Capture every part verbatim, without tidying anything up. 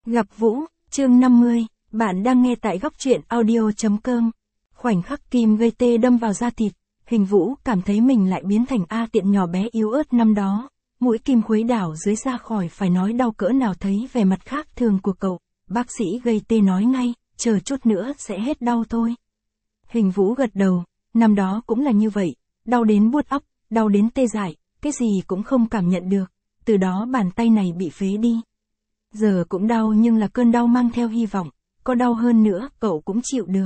Gặp Vũ, chương năm mươi, bạn đang nghe tại góc truyện audio chấm com. Khoảnh khắc kim gây tê đâm vào da thịt, Hình Vũ cảm thấy mình lại biến thành A Tiện nhỏ bé yếu ớt năm đó. Mũi kim khuấy đảo dưới da khỏi phải nói đau cỡ nào. Thấy vẻ mặt khác thường của cậu, bác sĩ gây tê nói ngay, chờ chút nữa sẽ hết đau thôi. Hình Vũ gật đầu, năm đó cũng là như vậy, đau đến buốt óc, đau đến tê dại, cái gì cũng không cảm nhận được, từ đó bàn tay này bị phế đi. Giờ cũng đau nhưng là cơn đau mang theo hy vọng, có đau hơn nữa cậu cũng chịu được.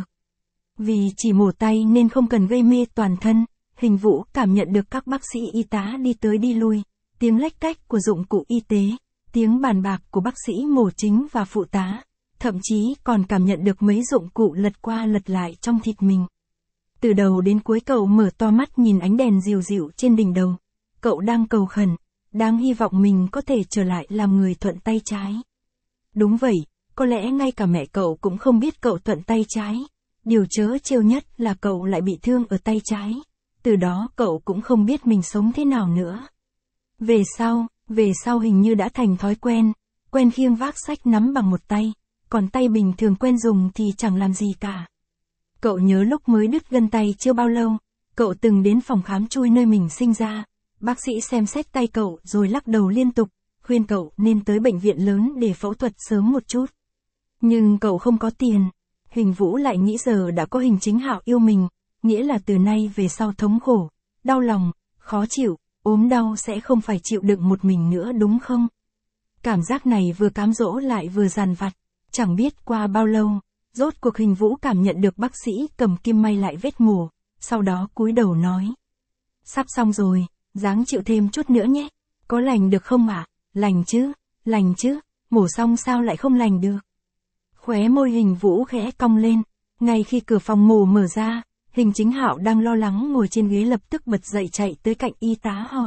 Vì chỉ mổ tay nên không cần gây mê toàn thân, Hình Vũ cảm nhận được các bác sĩ y tá đi tới đi lui, tiếng lách cách của dụng cụ y tế, tiếng bàn bạc của bác sĩ mổ chính và phụ tá, thậm chí còn cảm nhận được mấy dụng cụ lật qua lật lại trong thịt mình. Từ đầu đến cuối cậu mở to mắt nhìn ánh đèn dịu dịu trên đỉnh đầu, cậu đang cầu khẩn, đang hy vọng mình có thể trở lại làm người thuận tay trái. Đúng vậy, có lẽ ngay cả mẹ cậu cũng không biết cậu thuận tay trái. Điều trớ trêu nhất là cậu lại bị thương ở tay trái. Từ đó cậu cũng không biết mình sống thế nào nữa. Về sau, về sau hình như đã thành thói quen, quen khiêng vác sách nắm bằng một tay, còn tay bình thường quen dùng thì chẳng làm gì cả. Cậu nhớ lúc mới đứt gân tay chưa bao lâu, cậu từng đến phòng khám chui nơi mình sinh ra. Bác sĩ xem xét tay cậu rồi lắc đầu liên tục, khuyên cậu nên tới bệnh viện lớn để phẫu thuật sớm một chút. Nhưng cậu không có tiền. Hình Vũ lại nghĩ giờ đã có Hình Chính Hạo yêu mình, nghĩa là từ nay về sau thống khổ, đau lòng, khó chịu, ốm đau sẽ không phải chịu đựng một mình nữa đúng không? Cảm giác này vừa cám dỗ lại vừa dằn vặt, chẳng biết qua bao lâu, rốt cuộc Hình Vũ cảm nhận được bác sĩ cầm kim may lại vết mổ, sau đó cúi đầu nói. Sắp xong rồi, ráng chịu thêm chút nữa nhé, có lành được không ạ? À? Lành chứ, lành chứ, mổ xong sao lại không lành được? Khóe môi Hình Vũ khẽ cong lên, ngay khi cửa phòng mổ mở ra, Hình Chính Hạo đang lo lắng ngồi trên ghế lập tức bật dậy chạy tới cạnh y tá hỏi.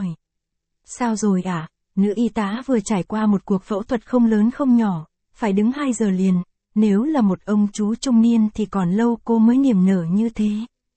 Sao rồi ạ? À? Nữ y tá vừa trải qua một cuộc phẫu thuật không lớn không nhỏ, phải đứng hai giờ liền, nếu là một ông chú trung niên thì còn lâu cô mới niềm nở như thế.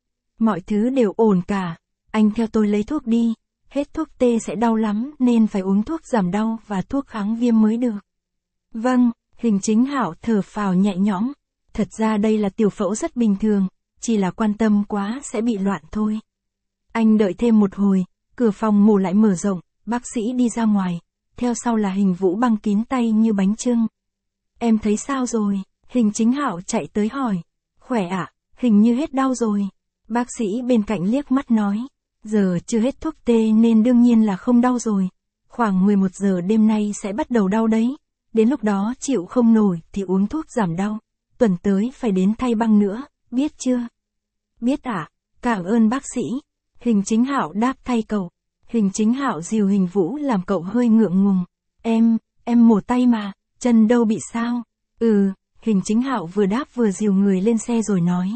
Mọi thứ đều ổn cả, anh theo tôi lấy thuốc đi, hết thuốc tê sẽ đau lắm nên phải uống thuốc giảm đau và thuốc kháng viêm mới được. Vâng. Hình Chính Hạo thở phào nhẹ nhõm, thật ra đây là tiểu phẫu rất bình thường, chỉ là quan tâm quá sẽ bị loạn thôi. Anh đợi thêm một hồi, cửa phòng mổ lại mở rộng, bác sĩ đi ra ngoài, theo sau là Hình Vũ băng kín tay như bánh chưng. Em thấy sao rồi? Hình Chính Hạo chạy tới hỏi. Khỏe ạ, à? Hình như hết đau rồi. Bác sĩ bên cạnh liếc mắt nói, giờ chưa hết thuốc tê nên đương nhiên là không đau rồi. Khoảng mười một giờ đêm nay sẽ bắt đầu đau đấy. Đến lúc đó chịu không nổi thì uống thuốc giảm đau, tuần tới phải đến thay băng nữa, biết chưa? Biết ạ, à? Cảm ơn bác sĩ. Hình Chính Hạo đáp thay cậu. Hình Chính Hạo dìu Hình Vũ làm cậu hơi ngượng ngùng. Em, em mổ tay mà, chân đâu bị sao? Ừ, Hình Chính Hạo vừa đáp vừa dìu người lên xe rồi nói.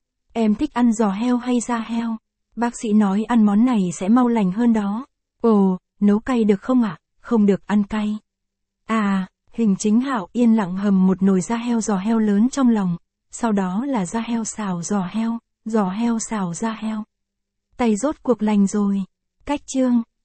Em thích ăn giò heo hay da heo? Bác sĩ nói ăn món này sẽ mau lành hơn đó. Ồ, nấu cay được không ạ? À? Không được ăn cay. À... Hình Chính Hạo yên lặng hầm một nồi da heo giò heo lớn trong lòng, sau đó là da heo xào giò heo, giò heo xào da heo. Tay rốt cuộc lành rồi. Cách chương,